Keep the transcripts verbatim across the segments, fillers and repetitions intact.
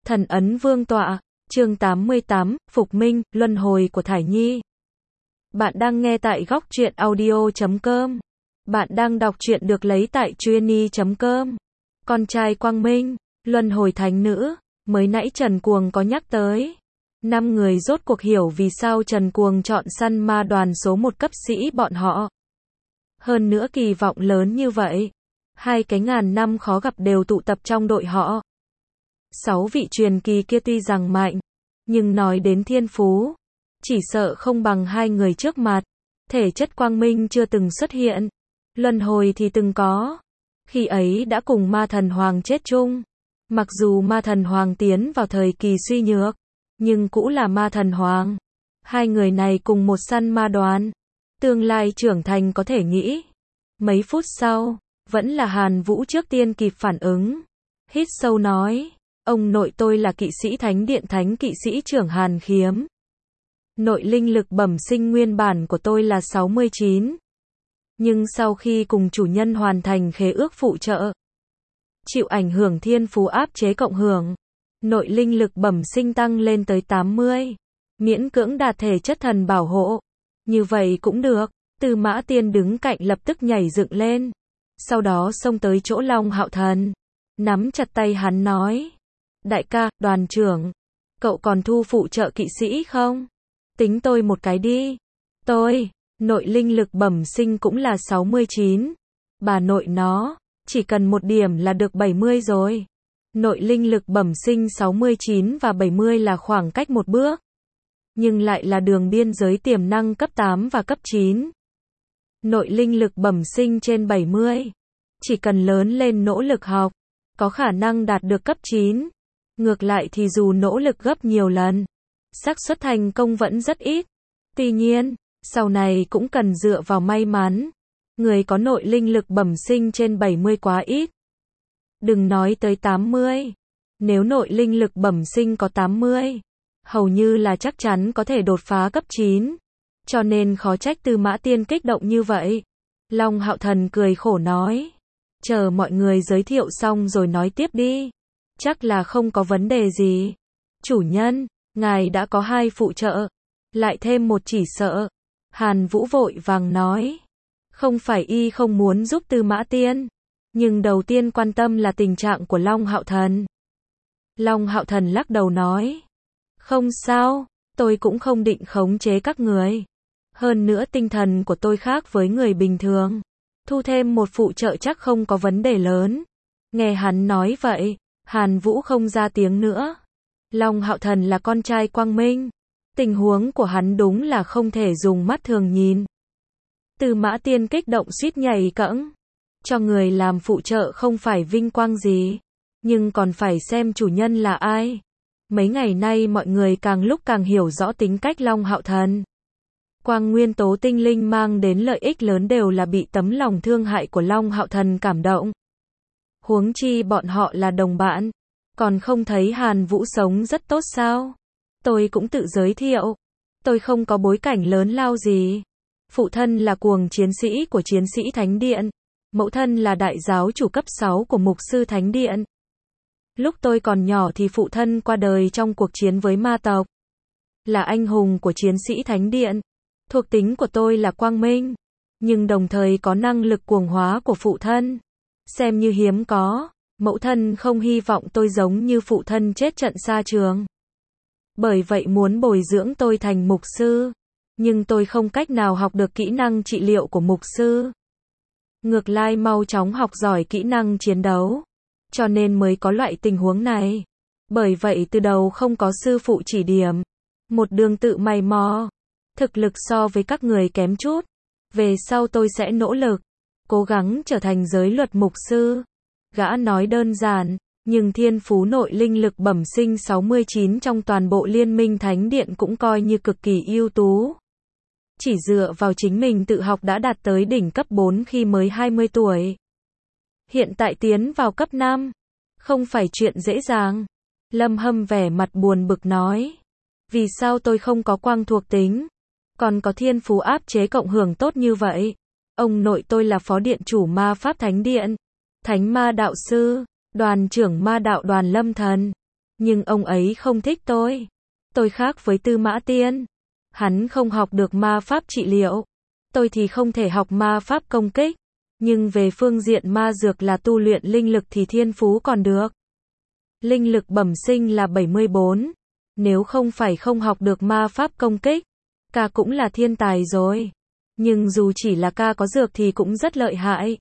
Thần ấn vương tọa, chương tám mươi tám, Phục Minh, Luân hồi của Thải Nhi. Bạn đang nghe tại góc truyện audio chấm com. Bạn đang đọc truyện được lấy tại truyenny chấm com. Con trai Quang Minh, Luân hồi thánh nữ, mới nãy Trần Cuồng có nhắc tới. Năm người rốt cuộc hiểu vì sao Trần Cuồng chọn săn ma đoàn số một cấp sĩ bọn họ. Hơn nữa kỳ vọng lớn như vậy. Hai cái ngàn năm khó gặp đều tụ tập trong đội họ. Sáu vị truyền kỳ kia tuy rằng mạnh, nhưng nói đến thiên phú, chỉ sợ không bằng hai người trước mặt. Thể chất Quang Minh chưa từng xuất hiện, luân hồi thì từng có. Khi ấy đã cùng ma thần hoàng chết chung. Mặc dù ma thần hoàng tiến vào thời kỳ suy nhược, nhưng cũng là ma thần hoàng. Hai người này cùng một săn ma đoàn, tương lai trưởng thành có thể nghĩ. Mấy phút sau, vẫn là Hàn Vũ trước tiên kịp phản ứng. Hít sâu nói, ông nội tôi là kỵ sĩ thánh điện thánh kỵ sĩ trưởng Hàn Khiếm. Nội linh lực bẩm sinh nguyên bản của tôi là sáu mươi chín. Nhưng sau khi cùng chủ nhân hoàn thành khế ước phụ trợ, chịu ảnh hưởng thiên phú áp chế cộng hưởng, nội linh lực bẩm sinh tăng lên tới tám mươi. Miễn cưỡng đạt thể chất thần bảo hộ. Như vậy cũng được. Tư Mã Tiên đứng cạnh lập tức nhảy dựng lên. Sau đó xông tới chỗ Long Hạo Thần. Nắm chặt tay hắn nói. Đại ca, đoàn trưởng. Cậu còn thu phụ trợ kỵ sĩ không? Tính tôi một cái đi. Tôi, nội linh lực bẩm sinh cũng là sáu mươi chín. Bà nội nó, chỉ cần một điểm là được bảy mươi rồi. Nội linh lực bẩm sinh sáu mươi chín và bảy mươi là khoảng cách một bước. Nhưng lại là đường biên giới tiềm năng cấp tám và cấp chín. Nội linh lực bẩm sinh trên bảy mươi. Chỉ cần lớn lên nỗ lực học, có khả năng đạt được cấp chín. Ngược lại thì dù nỗ lực gấp nhiều lần, xác suất thành công vẫn rất ít. Tuy nhiên, sau này cũng cần dựa vào may mắn. Người có nội linh lực bẩm sinh trên bảy mươi quá ít. Đừng nói tới tám mươi. Nếu nội linh lực bẩm sinh có tám mươi, hầu như là chắc chắn có thể đột phá cấp chín. Cho nên khó trách Tư Mã Tiên kích động như vậy. Long Hạo Thần cười khổ nói. Chờ mọi người giới thiệu xong rồi nói tiếp đi. Chắc là không có vấn đề gì. Chủ nhân, ngài đã có hai phụ trợ. Lại thêm một chỉ sợ. Hàn Vũ vội vàng nói. Không phải y không muốn giúp Tư Mã Tiên. Nhưng đầu tiên quan tâm là tình trạng của Long Hạo Thần. Long Hạo Thần lắc đầu nói. Không sao, tôi cũng không định khống chế các người. Hơn nữa tinh thần của tôi khác với người bình thường. Thu thêm một phụ trợ chắc không có vấn đề lớn. Nghe hắn nói vậy, Hàn Vũ không ra tiếng nữa. Long Hạo Thần là con trai Quang Minh. Tình huống của hắn đúng là không thể dùng mắt thường nhìn. Tư Mã Tiên kích động suýt nhảy cẫng. Cho người làm phụ trợ không phải vinh quang gì. Nhưng còn phải xem chủ nhân là ai. Mấy ngày nay mọi người càng lúc càng hiểu rõ tính cách Long Hạo Thần. Quang nguyên tố tinh linh mang đến lợi ích lớn đều là bị tấm lòng thương hại của Long Hạo Thần cảm động. Huống chi bọn họ là đồng bạn. Còn không thấy Hàn Vũ sống rất tốt sao? Tôi cũng tự giới thiệu. Tôi không có bối cảnh lớn lao gì. Phụ thân là cuồng chiến sĩ của chiến sĩ Thánh Điện. Mẫu thân là đại giáo chủ cấp sáu của mục sư Thánh Điện. Lúc tôi còn nhỏ thì phụ thân qua đời trong cuộc chiến với ma tộc. Là anh hùng của chiến sĩ Thánh Điện. Thuộc tính của tôi là Quang Minh. Nhưng đồng thời có năng lực cuồng hóa của phụ thân. Xem như hiếm có. Mẫu thân không hy vọng tôi giống như phụ thân chết trận xa trường. Bởi vậy muốn bồi dưỡng tôi thành mục sư. Nhưng tôi không cách nào học được kỹ năng trị liệu của mục sư. Ngược lại mau chóng học giỏi kỹ năng chiến đấu. Cho nên mới có loại tình huống này. Bởi vậy từ đầu không có sư phụ chỉ điểm. Một đường tự mày mò. Thực lực so với các người kém chút. Về sau tôi sẽ nỗ lực. Cố gắng trở thành giới luật mục sư. Gã nói đơn giản. Nhưng thiên phú nội linh lực bẩm sinh sáu mươi chín trong toàn bộ liên minh Thánh Điện cũng coi như cực kỳ ưu tú. Chỉ dựa vào chính mình tự học đã đạt tới đỉnh cấp bốn khi mới hai mươi tuổi. Hiện tại tiến vào cấp năm. Không phải chuyện dễ dàng. Lâm Hâm vẻ mặt buồn bực nói. Vì sao tôi không có quang thuộc tính? Còn có thiên phú áp chế cộng hưởng tốt như vậy? Ông nội tôi là phó điện chủ ma pháp Thánh Điện. Thánh ma đạo sư. Đoàn trưởng ma đạo đoàn Lâm Thần. Nhưng ông ấy không thích tôi. Tôi khác với Tư Mã Tiên. Hắn không học được ma pháp trị liệu. Tôi thì không thể học ma pháp công kích. Nhưng về phương diện ma dược là tu luyện linh lực thì thiên phú còn được. Linh lực bẩm sinh là bảy mươi bốn. Nếu không phải không học được ma pháp công kích, ca cũng là thiên tài rồi. Nhưng dù chỉ là ca có dược thì cũng rất lợi hại.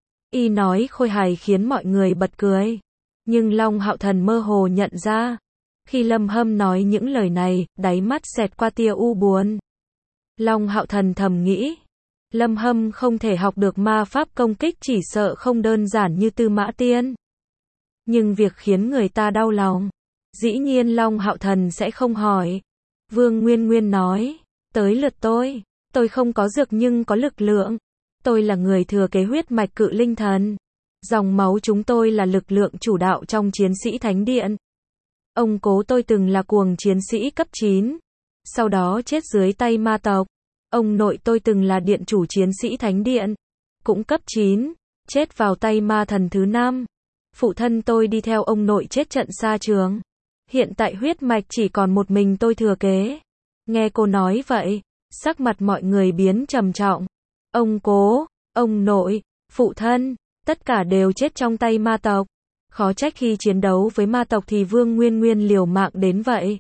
Y nói khôi hài khiến mọi người bật cười. Nhưng Long Hạo Thần mơ hồ nhận ra. Khi Lâm Hâm nói những lời này, đáy mắt xẹt qua tia u buồn. Long Hạo Thần thầm nghĩ. Lâm Hâm không thể học được ma pháp công kích chỉ sợ không đơn giản như Tư Mã Tiên. Nhưng việc khiến người ta đau lòng, dĩ nhiên Long Hạo Thần sẽ không hỏi. Vương Nguyên Nguyên nói, tới lượt tôi, tôi không có dược nhưng có lực lượng. Tôi là người thừa kế huyết mạch cự linh thần. Dòng máu chúng tôi là lực lượng chủ đạo trong chiến sĩ thánh điện. Ông cố tôi từng là cuồng chiến sĩ cấp chín. Sau đó chết dưới tay ma tộc. Ông nội tôi từng là điện chủ chiến sĩ thánh điện. Cũng cấp chín. Chết vào tay ma thần thứ năm. Phụ thân tôi đi theo ông nội chết trận xa trường. Hiện tại huyết mạch chỉ còn một mình tôi thừa kế. Nghe cô nói vậy, sắc mặt mọi người biến trầm trọng. Ông cố, ông nội, phụ thân, tất cả đều chết trong tay ma tộc. Khó trách khi chiến đấu với ma tộc thì Vương Nguyên Nguyên liều mạng đến vậy.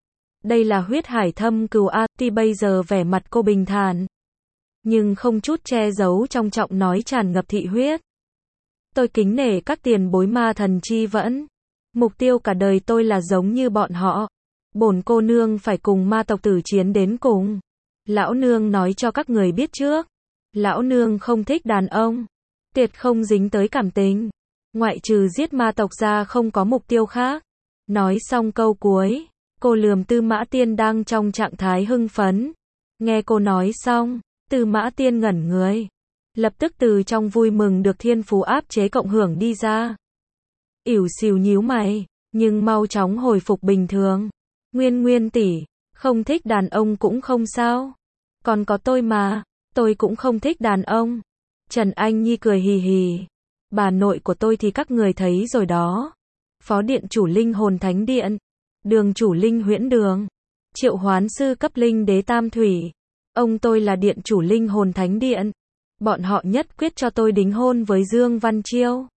Đây là huyết hải thâm cừu a, tuy bây giờ vẻ mặt cô bình thản, nhưng không chút che giấu trong trọng nói tràn ngập thị huyết. Tôi kính nể các tiền bối ma thần chi vẫn. Mục tiêu cả đời tôi là giống như bọn họ. Bổn cô nương phải cùng ma tộc tử chiến đến cùng. Lão nương nói cho các người biết trước. Lão nương không thích đàn ông. Tuyệt không dính tới cảm tình. Ngoại trừ giết ma tộc ra không có mục tiêu khác. Nói xong câu cuối, cô lườm Tư Mã Tiên đang trong trạng thái hưng phấn. Nghe cô nói xong, Tư Mã Tiên ngẩn người. Lập tức từ trong vui mừng được thiên phú áp chế cộng hưởng đi ra. Ỉu xìu nhíu mày, nhưng mau chóng hồi phục bình thường. Nguyên Nguyên tỷ, không thích đàn ông cũng không sao. Còn có tôi mà, tôi cũng không thích đàn ông. Trần Anh Nhi cười hì hì. Bà nội của tôi thì các người thấy rồi đó. Phó điện chủ linh hồn thánh điện. Đường chủ linh huyễn đường. Triệu hoán sư cấp linh đế tam thủy. Ông tôi là điện chủ linh hồn thánh điện. Bọn họ nhất quyết cho tôi đính hôn với Dương Văn Chiêu.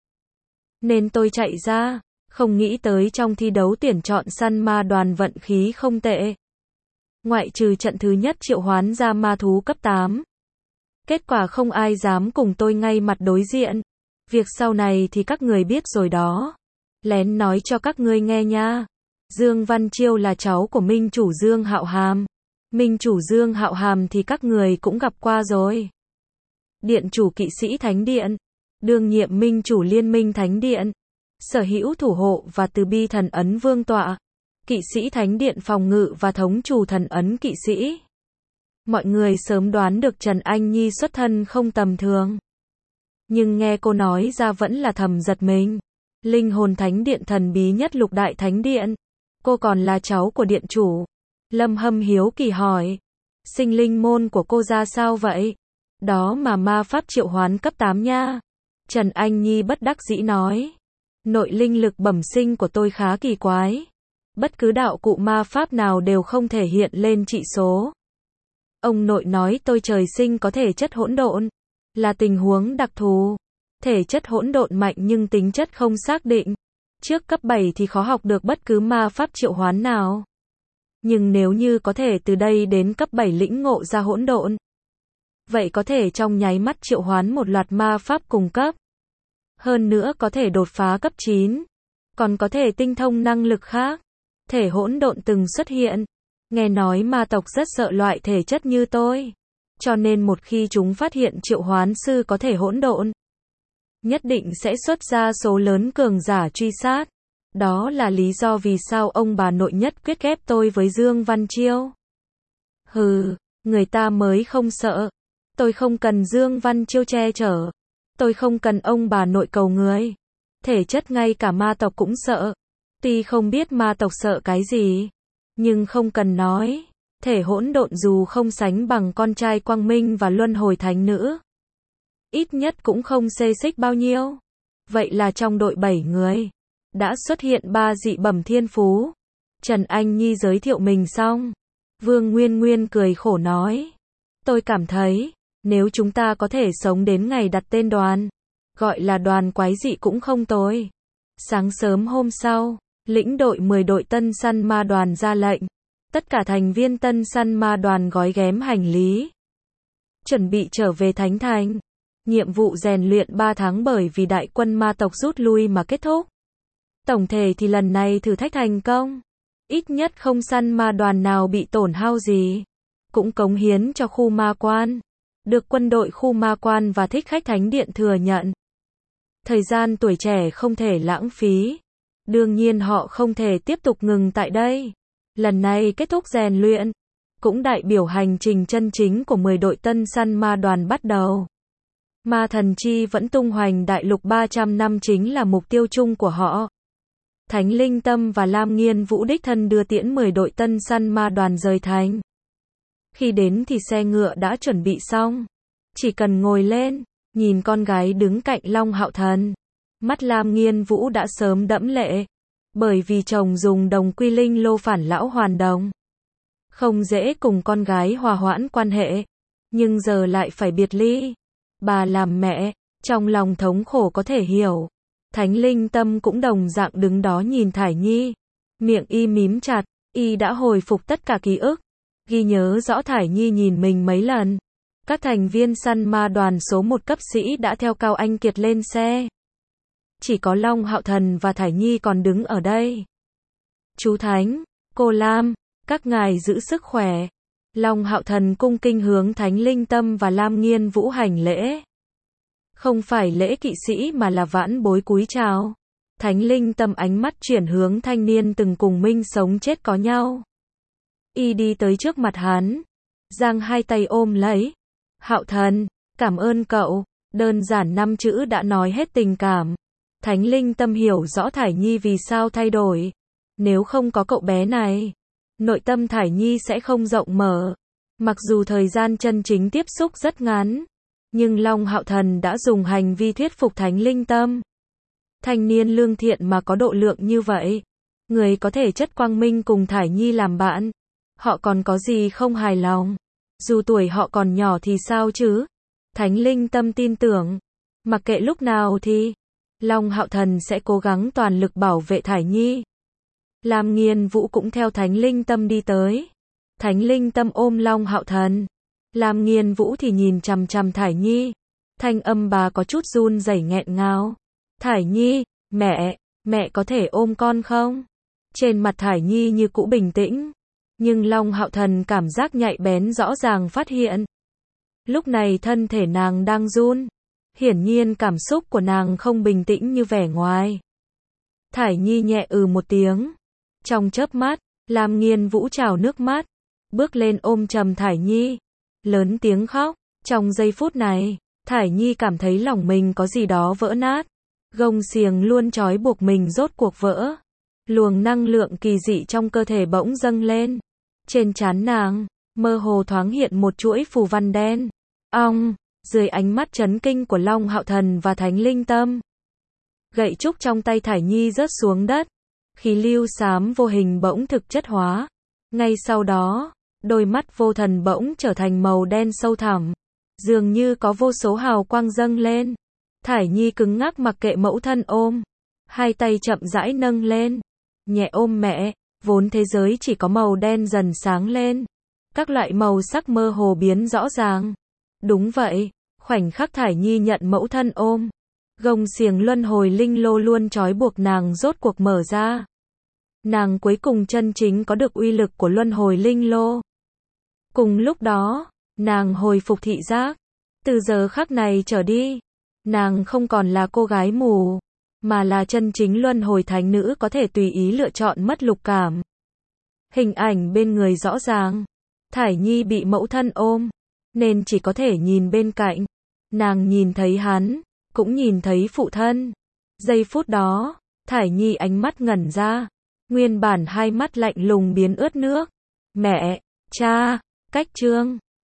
Nên tôi chạy ra, không nghĩ tới trong thi đấu tuyển chọn săn ma đoàn vận khí không tệ. Ngoại trừ trận thứ nhất triệu hoán ra ma thú cấp tám. Kết quả không ai dám cùng tôi ngay mặt đối diện. Việc sau này thì các người biết rồi đó. Lén nói cho các ngươi nghe nha. Dương Văn Chiêu là cháu của Minh chủ Dương Hạo Hàm. Minh chủ Dương Hạo Hàm thì các người cũng gặp qua rồi. Điện chủ kỵ sĩ thánh điện. Đương nhiệm minh chủ liên minh thánh điện. Sở hữu thủ hộ và từ bi thần ấn vương tọa. Kỵ sĩ thánh điện phòng ngự và thống chủ thần ấn kỵ sĩ. Mọi người sớm đoán được Trần Anh Nhi xuất thân không tầm thường. Nhưng nghe cô nói ra vẫn là thầm giật mình. Linh hồn thánh điện thần bí nhất lục đại thánh điện. Cô còn là cháu của điện chủ. Lâm Hâm hiếu kỳ hỏi. Sinh linh môn của cô ra sao vậy? Đó mà ma pháp triệu hoán cấp tám nha. Trần Anh Nhi bất đắc dĩ nói. Nội linh lực bẩm sinh của tôi khá kỳ quái. Bất cứ đạo cụ ma pháp nào đều không thể hiện lên trị số. Ông nội nói tôi trời sinh có thể chất hỗn độn. Là tình huống đặc thù. Thể chất hỗn độn mạnh nhưng tính chất không xác định. Trước cấp bảy thì khó học được bất cứ ma pháp triệu hoán nào. Nhưng nếu như có thể từ đây đến cấp bảy lĩnh ngộ ra hỗn độn, vậy có thể trong nháy mắt triệu hoán một loạt ma pháp cùng cấp. Hơn nữa có thể đột phá cấp chín. Còn có thể tinh thông năng lực khác. Thể hỗn độn từng xuất hiện. Nghe nói ma tộc rất sợ loại thể chất như tôi. Cho nên một khi chúng phát hiện triệu hoán sư có thể hỗn độn, nhất định sẽ xuất ra số lớn cường giả truy sát. Đó là lý do vì sao ông bà nội nhất quyết ghép tôi với Dương Văn Chiêu. Hừ, người ta mới không sợ. Tôi không cần Dương Văn Chiêu che chở. Tôi không cần ông bà nội cầu người. Thể chất ngay cả ma tộc cũng sợ. Tuy không biết ma tộc sợ cái gì, nhưng không cần nói. Thể hỗn độn dù không sánh bằng con trai Quang Minh và Luân Hồi Thánh Nữ, ít nhất cũng không xê xích bao nhiêu. Vậy là trong đội bảy người, đã xuất hiện ba dị bẩm thiên phú. Trần Anh Nhi giới thiệu mình xong. Vương Nguyên Nguyên cười khổ nói. Tôi cảm thấy, nếu chúng ta có thể sống đến ngày đặt tên đoàn, gọi là đoàn quái dị cũng không tồi. Sáng sớm hôm sau, lĩnh đội mười đội tân săn ma đoàn ra lệnh. Tất cả thành viên tân săn ma đoàn gói ghém hành lý. Chuẩn bị trở về Thánh Thành. Nhiệm vụ rèn luyện ba tháng bởi vì đại quân ma tộc rút lui mà kết thúc. Tổng thể thì lần này thử thách thành công. Ít nhất không săn ma đoàn nào bị tổn hao gì. Cũng cống hiến cho khu ma quan. Được quân đội khu ma quan và thích khách thánh điện thừa nhận. Thời gian tuổi trẻ không thể lãng phí. Đương nhiên họ không thể tiếp tục ngừng tại đây. Lần này kết thúc rèn luyện. Cũng đại biểu hành trình chân chính của mười đội tân săn ma đoàn bắt đầu. Ma thần chi vẫn tung hoành đại lục ba trăm năm chính là mục tiêu chung của họ. Thánh Linh Tâm và Lam Nghiên Vũ đích thân đưa tiễn mười đội tân săn ma đoàn rời thành. Khi đến thì xe ngựa đã chuẩn bị xong. Chỉ cần ngồi lên, nhìn con gái đứng cạnh Long Hạo Thần. Mắt Lam Nghiên Vũ đã sớm đẫm lệ. Bởi vì chồng dùng đồng quy linh lô phản lão hoàn đồng. Không dễ cùng con gái hòa hoãn quan hệ. Nhưng giờ lại phải biệt ly. Bà làm mẹ, trong lòng thống khổ có thể hiểu. Thánh Linh Tâm cũng đồng dạng đứng đó nhìn Thải Nhi. Miệng y mím chặt, y đã hồi phục tất cả ký ức. Ghi nhớ rõ Thải Nhi nhìn mình mấy lần. Các thành viên săn ma đoàn số một cấp sĩ đã theo Cao Anh Kiệt lên xe. Chỉ có Long Hạo Thần và Thải Nhi còn đứng ở đây. Chú Thánh, cô Lam, các ngài giữ sức khỏe. Long Hạo Thần cung kinh hướng Thánh Linh Tâm và Lam Nghiên Vũ hành lễ. Không phải lễ kỵ sĩ mà là vãn bối cúi chào. Thánh Linh Tâm ánh mắt chuyển hướng thanh niên từng cùng Minh sống chết có nhau. Y đi tới trước mặt hắn. Giang hai tay ôm lấy. Hạo Thần, cảm ơn cậu. Đơn giản năm chữ đã nói hết tình cảm. Thánh Linh Tâm hiểu rõ Thải Nhi vì sao thay đổi. Nếu không có cậu bé này, nội tâm Thải Nhi sẽ không rộng mở. Mặc dù thời gian chân chính tiếp xúc rất ngắn, nhưng Long Hạo Thần đã dùng hành vi thuyết phục Thánh Linh Tâm. Thanh niên lương thiện mà có độ lượng như vậy, người có thể chất quang minh cùng Thải Nhi làm bạn, họ còn có gì không hài lòng? Dù tuổi họ còn nhỏ thì sao chứ? Thánh Linh Tâm tin tưởng, mặc kệ lúc nào thì Long Hạo Thần sẽ cố gắng toàn lực bảo vệ Thải Nhi. Lam Nghiên Vũ cũng theo Thánh Linh Tâm đi tới. Thánh Linh Tâm ôm Long Hạo Thần. Lam Nghiên Vũ thì nhìn chằm chằm Thải Nhi. Thanh âm bà có chút run rẩy nghẹn ngào. Thải Nhi, mẹ, mẹ có thể ôm con không? Trên mặt Thải Nhi như cũ bình tĩnh. Nhưng Long Hạo Thần cảm giác nhạy bén rõ ràng phát hiện. Lúc này thân thể nàng đang run. Hiển nhiên cảm xúc của nàng không bình tĩnh như vẻ ngoài. Thải Nhi nhẹ ừ một tiếng. Trong chớp mắt, Lam Nghiên Vũ trào nước mắt. Bước lên ôm chầm Thải Nhi. Lớn tiếng khóc. Trong giây phút này, Thải Nhi cảm thấy lòng mình có gì đó vỡ nát. Gông xiềng luôn trói buộc mình rốt cuộc vỡ. Luồng năng lượng kỳ dị trong cơ thể bỗng dâng lên. Trên trán nàng, mơ hồ thoáng hiện một chuỗi phù văn đen. Ong, dưới ánh mắt chấn kinh của Long Hạo Thần và Thánh Linh Tâm. Gậy trúc trong tay Thải Nhi rớt xuống đất. Khí lưu xám vô hình bỗng thực chất hóa. Ngay sau đó, đôi mắt vô thần bỗng trở thành màu đen sâu thẳm. Dường như có vô số hào quang dâng lên. Thải Nhi cứng ngắc mặc kệ mẫu thân ôm. Hai tay chậm rãi nâng lên. Nhẹ ôm mẹ, vốn thế giới chỉ có màu đen dần sáng lên. Các loại màu sắc mơ hồ biến rõ ràng. Đúng vậy, khoảnh khắc Thải Nhi nhận mẫu thân ôm. Gông xiềng luân hồi linh lô luôn trói buộc nàng rốt cuộc mở ra. Nàng cuối cùng chân chính có được uy lực của luân hồi linh lô. Cùng lúc đó, nàng hồi phục thị giác. Từ giờ khắc này trở đi, nàng không còn là cô gái mù, mà là chân chính luân hồi thánh nữ có thể tùy ý lựa chọn mất lục cảm. Hình ảnh bên người rõ ràng. Thải Nhi bị mẫu thân ôm, nên chỉ có thể nhìn bên cạnh. Nàng nhìn thấy hắn, cũng nhìn thấy phụ thân. Giây phút đó, Thải Nhi ánh mắt ngẩn ra. Nguyên bản hai mắt lạnh lùng biến ướt nước. Mẹ, cha, cách chương.